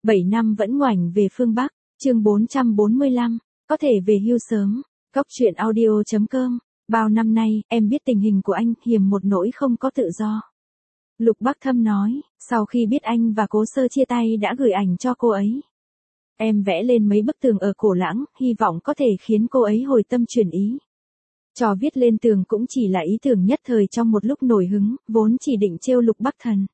7 năm vẫn ngoảnh về phương Bắc, chương 445, có thể về hưu sớm. Góc truyện audio.com. Bao năm nay, em biết tình hình của anh, hiềm một nỗi không có tự do. Lục Bắc Thâm nói, sau khi biết anh và Cố Sơ chia tay đã gửi ảnh cho cô ấy. Em vẽ lên mấy bức tường ở Cổ Lãng, hy vọng có thể khiến cô ấy hồi tâm chuyển ý. Trò viết lên tường cũng chỉ là ý tưởng nhất thời trong một lúc nổi hứng, vốn chỉ định trêu Lục Bắc Thần.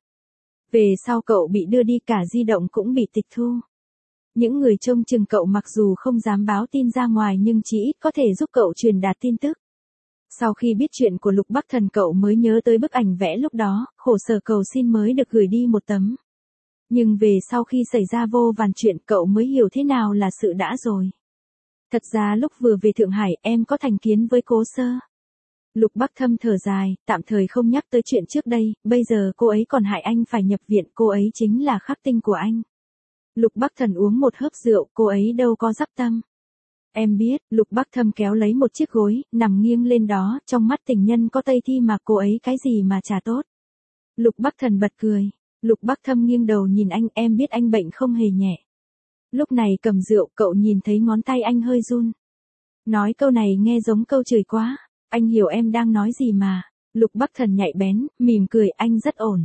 Về sau cậu bị đưa đi, cả di động cũng bị tịch thu. Những người trông chừng cậu mặc dù không dám báo tin ra ngoài nhưng chỉ ít có thể giúp cậu truyền đạt tin tức. Sau khi biết chuyện của Lục Bắc Thần cậu mới nhớ tới bức ảnh vẽ lúc đó, khổ sở cầu xin mới được gửi đi một tấm. Nhưng về sau khi xảy ra vô vàn chuyện cậu mới hiểu thế nào là sự đã rồi. Thật ra lúc vừa về Thượng Hải em có thành kiến với Cố Sơ. Lục Bắc Thâm thở dài, tạm thời không nhắc tới chuyện trước đây, bây giờ cô ấy còn hại anh phải nhập viện, cô ấy chính là khắc tinh của anh. Lục Bắc Thần uống một hớp rượu, cô ấy đâu có dắp tâm. Em biết, Lục Bắc Thâm kéo lấy một chiếc gối, nằm nghiêng lên đó, trong mắt tình nhân có Tây Thi mà cô ấy cái gì mà chả tốt. Lục Bắc Thần bật cười, Lục Bắc Thâm nghiêng đầu nhìn anh, em biết anh bệnh không hề nhẹ. Lúc này cầm rượu, cậu nhìn thấy ngón tay anh hơi run. Nói câu này nghe giống câu chửi quá, anh hiểu em đang nói gì mà. Lục Bắc Thần nhạy bén, mỉm cười, anh rất ổn.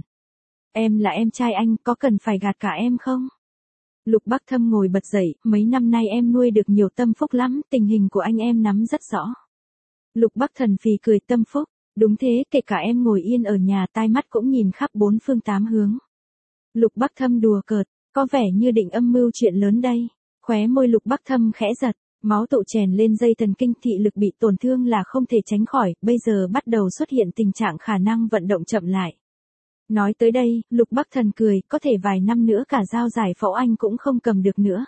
Em là em trai anh, có cần phải gạt cả em không? Lục Bắc Thâm ngồi bật dậy, mấy năm nay em nuôi được nhiều tâm phúc lắm, tình hình của anh em nắm rất rõ. Lục Bắc Thần phì cười, tâm phúc, đúng thế, kể cả em ngồi yên ở nhà tai mắt cũng nhìn khắp bốn phương tám hướng. Lục Bắc Thâm đùa cợt, có vẻ như định âm mưu chuyện lớn đây. Khóe môi Lục Bắc Thâm khẽ giật, máu tụ chèn lên dây thần kinh, thị lực bị tổn thương là không thể tránh khỏi, bây giờ bắt đầu xuất hiện tình trạng khả năng vận động chậm lại. Nói tới đây, Lục Bắc Thần cười, có thể vài năm nữa cả dao giải phẫu anh cũng không cầm được nữa.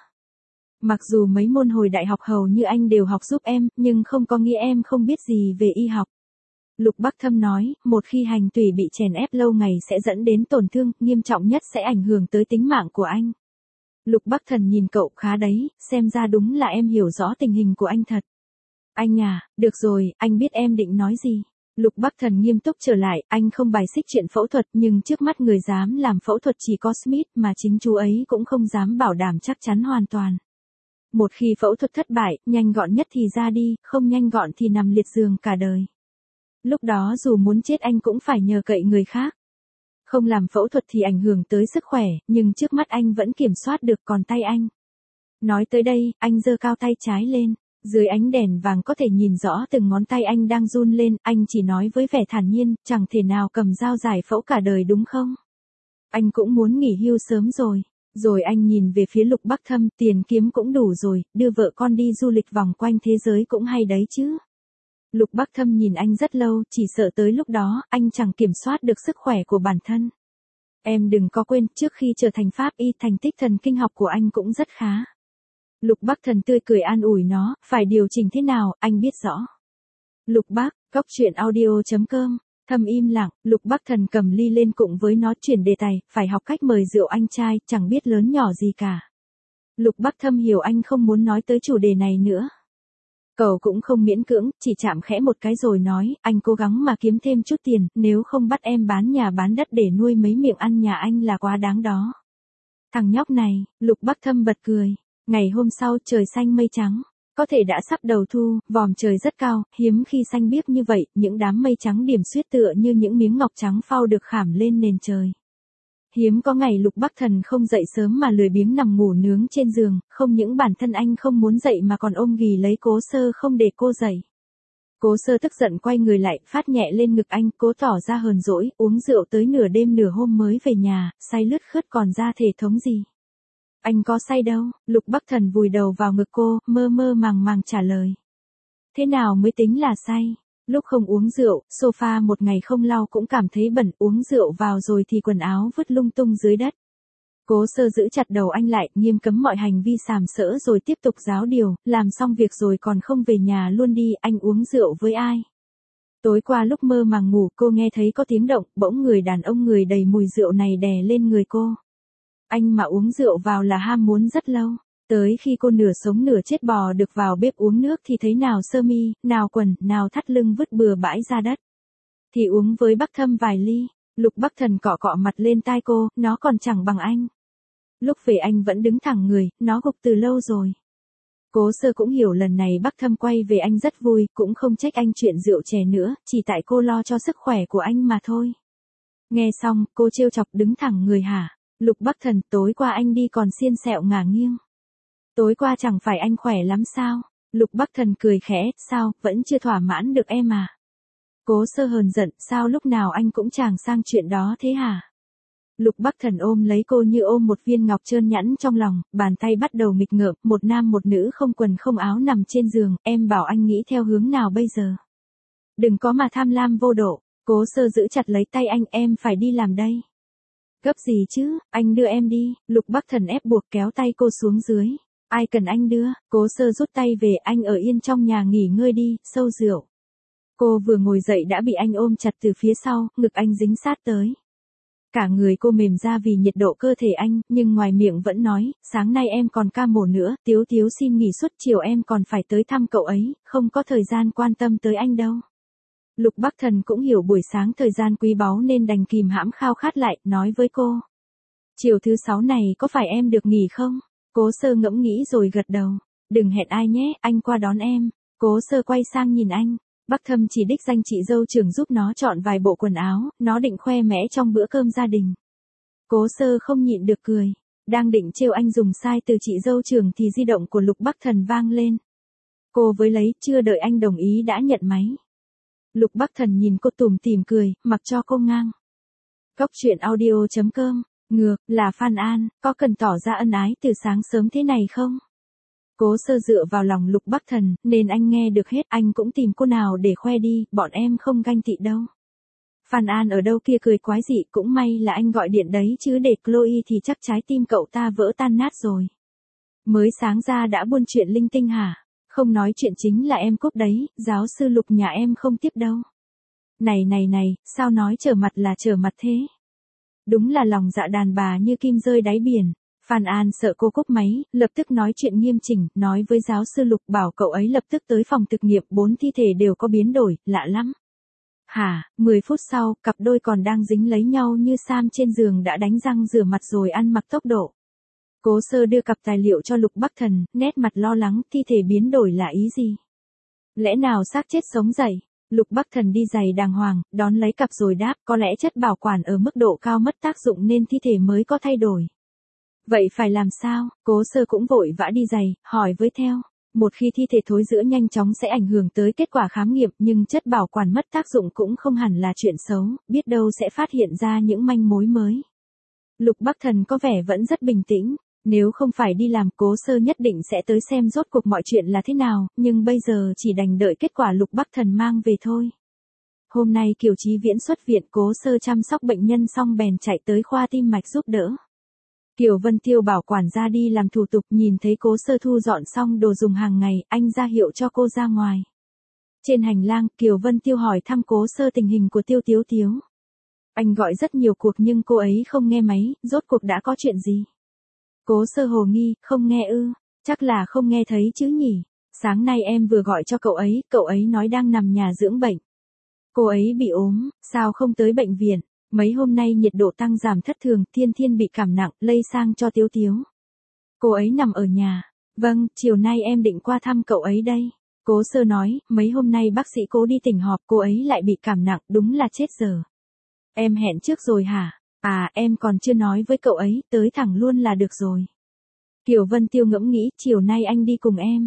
Mặc dù mấy môn hồi đại học hầu như anh đều học giúp em, nhưng không có nghĩa em không biết gì về y học. Lục Bắc Thâm nói, một khi hành tủy bị chèn ép lâu ngày sẽ dẫn đến tổn thương, nghiêm trọng nhất sẽ ảnh hưởng tới tính mạng của anh. Lục Bắc Thần nhìn cậu, khá đấy, xem ra đúng là em hiểu rõ tình hình của anh thật. Anh à, được rồi, anh biết em định nói gì. Lục Bắc Thần nghiêm túc trở lại, anh không bài xích chuyện phẫu thuật nhưng trước mắt người dám làm phẫu thuật chỉ có Smith mà chính chú ấy cũng không dám bảo đảm chắc chắn hoàn toàn. Một khi phẫu thuật thất bại, nhanh gọn nhất thì ra đi, không nhanh gọn thì nằm liệt giường cả đời. Lúc đó dù muốn chết anh cũng phải nhờ cậy người khác. Không làm phẫu thuật thì ảnh hưởng tới sức khỏe, nhưng trước mắt anh vẫn kiểm soát được, còn tay anh. Nói tới đây, anh giơ cao tay trái lên. Dưới ánh đèn vàng có thể nhìn rõ từng ngón tay anh đang run lên, anh chỉ nói với vẻ thản nhiên, chẳng thể nào cầm dao giải phẫu cả đời đúng không? Anh cũng muốn nghỉ hưu sớm rồi. Rồi anh nhìn về phía Lục Bắc Thâm, tiền kiếm cũng đủ rồi, đưa vợ con đi du lịch vòng quanh thế giới cũng hay đấy chứ. Lục Bắc Thâm nhìn anh rất lâu, chỉ sợ tới lúc đó, anh chẳng kiểm soát được sức khỏe của bản thân. Em đừng có quên, trước khi trở thành pháp y, thành tích thần kinh học của anh cũng rất khá. Lục Bắc Thần tươi cười an ủi nó, phải điều chỉnh thế nào, anh biết rõ. Lục Bắc, góc truyện audio.com. Thâm im lặng, Lục Bắc Thần cầm ly lên cùng với nó chuyển đề tài, phải học cách mời rượu anh trai, chẳng biết lớn nhỏ gì cả. Lục Bắc Thâm hiểu anh không muốn nói tới chủ đề này nữa. Cậu cũng không miễn cưỡng, chỉ chạm khẽ một cái rồi nói, anh cố gắng mà kiếm thêm chút tiền, nếu không bắt em bán nhà bán đất để nuôi mấy miệng ăn nhà anh là quá đáng đó. Thằng nhóc này, Lục Bắc Thâm bật cười. Ngày hôm sau trời xanh mây trắng, có thể đã sắp đầu thu, vòm trời rất cao, hiếm khi xanh biếc như vậy, những đám mây trắng điểm xuyết tựa như những miếng ngọc trắng phau được khảm lên nền trời. Hiếm có ngày Lục Bắc Thần không dậy sớm mà lười biếng nằm ngủ nướng trên giường, không những bản thân anh không muốn dậy mà còn ôm ghì lấy Cố Sơ không để cô dậy. Cố Sơ tức giận quay người lại, phát nhẹ lên ngực anh, cố tỏ ra hờn dỗi, uống rượu tới nửa đêm nửa hôm mới về nhà, say lướt khướt còn ra thể thống gì. Anh có say đâu, Lục Bắc Thần vùi đầu vào ngực cô, mơ mơ màng màng trả lời. Thế nào mới tính là say? Lúc không uống rượu, sofa một ngày không lau cũng cảm thấy bẩn, uống rượu vào rồi thì quần áo vứt lung tung dưới đất. Cố Sơ giữ chặt đầu anh lại, nghiêm cấm mọi hành vi sàm sỡ rồi tiếp tục giáo điều, làm xong việc rồi còn không về nhà luôn đi, anh uống rượu với ai? Tối qua lúc mơ màng ngủ cô nghe thấy có tiếng động, bỗng người đàn ông người đầy mùi rượu này đè lên người cô. Anh mà uống rượu vào là ham muốn rất lâu, tới khi cô nửa sống nửa chết bò được vào bếp uống nước thì thấy nào sơ mi, nào quần, nào thắt lưng vứt bừa bãi ra đất. Thì uống với Bắc Thâm vài ly, Lục Bắc Thần cọ cọ mặt lên tai cô, nó còn chẳng bằng anh. Lúc về anh vẫn đứng thẳng người, nó gục từ lâu rồi. Cố Sơ cũng hiểu lần này Bắc Thâm quay về anh rất vui, cũng không trách anh chuyện rượu chè nữa, chỉ tại cô lo cho sức khỏe của anh mà thôi. Nghe xong, cô trêu chọc đứng thẳng người hả? Lục Bắc Thần, tối qua anh đi còn xiên xẹo ngả nghiêng. Tối qua chẳng phải anh khỏe lắm sao? Lục Bắc Thần cười khẽ, sao, vẫn chưa thỏa mãn được em à? Cố Sơ hờn giận, sao lúc nào anh cũng chàng sang chuyện đó thế hả? Lục Bắc Thần ôm lấy cô như ôm một viên ngọc trơn nhẵn trong lòng, bàn tay bắt đầu nghịch ngợm, một nam một nữ không quần không áo nằm trên giường, em bảo anh nghĩ theo hướng nào bây giờ? Đừng có mà tham lam vô độ, Cố Sơ giữ chặt lấy tay anh, em phải đi làm đây. Gấp gì chứ, anh đưa em đi, Lục Bắc Thần ép buộc kéo tay cô xuống dưới. Ai cần anh đưa, Cố Sơ rút tay về, anh ở yên trong nhà nghỉ ngơi đi, sâu rượu. Cô vừa ngồi dậy đã bị anh ôm chặt từ phía sau, ngực anh dính sát tới. Cả người cô mềm ra vì nhiệt độ cơ thể anh, nhưng ngoài miệng vẫn nói, sáng nay em còn ca mổ nữa, Tiếu Tiếu xin nghỉ suốt chiều em còn phải tới thăm cậu ấy, không có thời gian quan tâm tới anh đâu. Lục Bắc Thần cũng hiểu buổi sáng thời gian quý báu nên đành kìm hãm khao khát lại, nói với cô. Chiều thứ 6 này có phải em được nghỉ không? Cố Sơ ngẫm nghĩ rồi gật đầu. Đừng hẹn ai nhé, anh qua đón em. Cố Sơ quay sang nhìn anh. Bắc Thâm chỉ đích danh chị dâu trưởng giúp nó chọn vài bộ quần áo, nó định khoe mẽ trong bữa cơm gia đình. Cố Sơ không nhịn được cười. Đang định trêu anh dùng sai từ chị dâu trưởng thì di động của Lục Bắc Thần vang lên. Cô với lấy, chưa đợi anh đồng ý đã nhận máy. Lục Bắc Thần nhìn cô tủm tỉm cười, mặc cho cô ngang. Cóc truyện audio.com, ngược, là Phan An, có cần tỏ ra ân ái từ sáng sớm thế này không? Cố Sơ dựa vào lòng Lục Bắc Thần, nên anh nghe được hết, anh cũng tìm cô nào để khoe đi, bọn em không ganh tị đâu. Phan An ở đâu kia cười quái dị, cũng may là anh gọi điện đấy chứ để Chloe thì chắc trái tim cậu ta vỡ tan nát rồi. Mới sáng ra đã buôn chuyện linh tinh hả? Không nói chuyện chính là em cúp đấy, giáo sư Lục nhà em không tiếp đâu. Này, sao nói trở mặt là trở mặt thế? Đúng là lòng dạ đàn bà như kim rơi đáy biển. Phan An sợ cô cúp máy, lập tức nói chuyện nghiêm chỉnh, nói với giáo sư Lục bảo cậu ấy lập tức tới phòng thực nghiệm, 4 thi thể đều có biến đổi, lạ lắm. Hả, 10 phút sau, cặp đôi còn đang dính lấy nhau như Sam trên giường đã đánh răng rửa mặt rồi ăn mặc tốc độ. Cố Sơ đưa cặp tài liệu cho Lục Bắc Thần, nét mặt lo lắng, thi thể biến đổi là ý gì? Lẽ nào xác chết sống dậy? Lục Bắc Thần đi giày đàng hoàng, đón lấy cặp rồi đáp, có lẽ chất bảo quản ở mức độ cao mất tác dụng nên thi thể mới có thay đổi. Vậy phải làm sao? Cố Sơ cũng vội vã đi giày, hỏi với theo. Một khi thi thể thối rữa nhanh chóng sẽ ảnh hưởng tới kết quả khám nghiệm, nhưng chất bảo quản mất tác dụng cũng không hẳn là chuyện xấu, biết đâu sẽ phát hiện ra những manh mối mới. Lục Bắc Thần có vẻ vẫn rất bình tĩnh. Nếu không phải đi làm, Cố Sơ nhất định sẽ tới xem rốt cuộc mọi chuyện là thế nào, nhưng bây giờ chỉ đành đợi kết quả Lục Bắc Thần mang về thôi. Hôm nay Kiều Chí Viễn xuất viện, Cố Sơ chăm sóc bệnh nhân xong bèn chạy tới khoa tim mạch giúp đỡ. Kiều Vân Tiêu bảo quản gia đi làm thủ tục, nhìn thấy Cố Sơ thu dọn xong đồ dùng hàng ngày, anh ra hiệu cho cô ra ngoài. Trên hành lang, Kiều Vân Tiêu hỏi thăm Cố Sơ tình hình của Tiêu Tiếu Tiếu. Anh gọi rất nhiều cuộc nhưng cô ấy không nghe máy, rốt cuộc đã có chuyện gì? Cố Sơ hồ nghi, không nghe ư, chắc là không nghe thấy chứ nhỉ. Sáng nay em vừa gọi cho cậu ấy nói đang nằm nhà dưỡng bệnh. Cô ấy bị ốm, sao không tới bệnh viện? Mấy hôm nay nhiệt độ tăng giảm thất thường, Thiên Thiên bị cảm nặng, lây sang cho Tiếu Tiếu. Cô ấy nằm ở nhà. Vâng, chiều nay em định qua thăm cậu ấy đây. Cố Sơ nói, mấy hôm nay bác sĩ Cố đi tỉnh họp, cô ấy lại bị cảm nặng, đúng là chết giờ. Em hẹn trước rồi hả? À, em còn chưa nói với cậu ấy, tới thẳng luôn là được rồi. Kiều Vân Tiêu ngẫm nghĩ, chiều nay anh đi cùng em.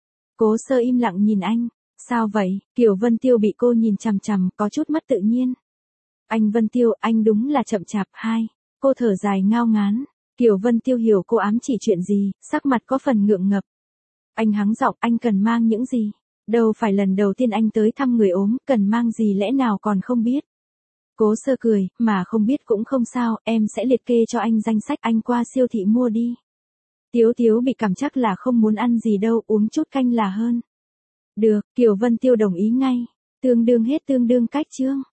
Cố Sơ im lặng nhìn anh. Sao vậy? Kiều Vân Tiêu bị cô nhìn chằm chằm, có chút mất tự nhiên. Anh Vân Tiêu, anh đúng là chậm chạp. Cô thở dài ngao ngán. Kiều Vân Tiêu hiểu cô ám chỉ chuyện gì, sắc mặt có phần ngượng ngập. Anh hắng giọng, anh cần mang những gì? Đâu phải lần đầu tiên anh tới thăm người ốm, cần mang gì lẽ nào còn không biết. Cố Sơ cười, mà không biết cũng không sao, em sẽ liệt kê cho anh danh sách, anh qua siêu thị mua đi. Tiếu Tiếu bị cảm chắc là không muốn ăn gì đâu, uống chút canh là hơn. Được, Kiều Vân Tiêu đồng ý ngay. Tương đương hết tương đương cách chương.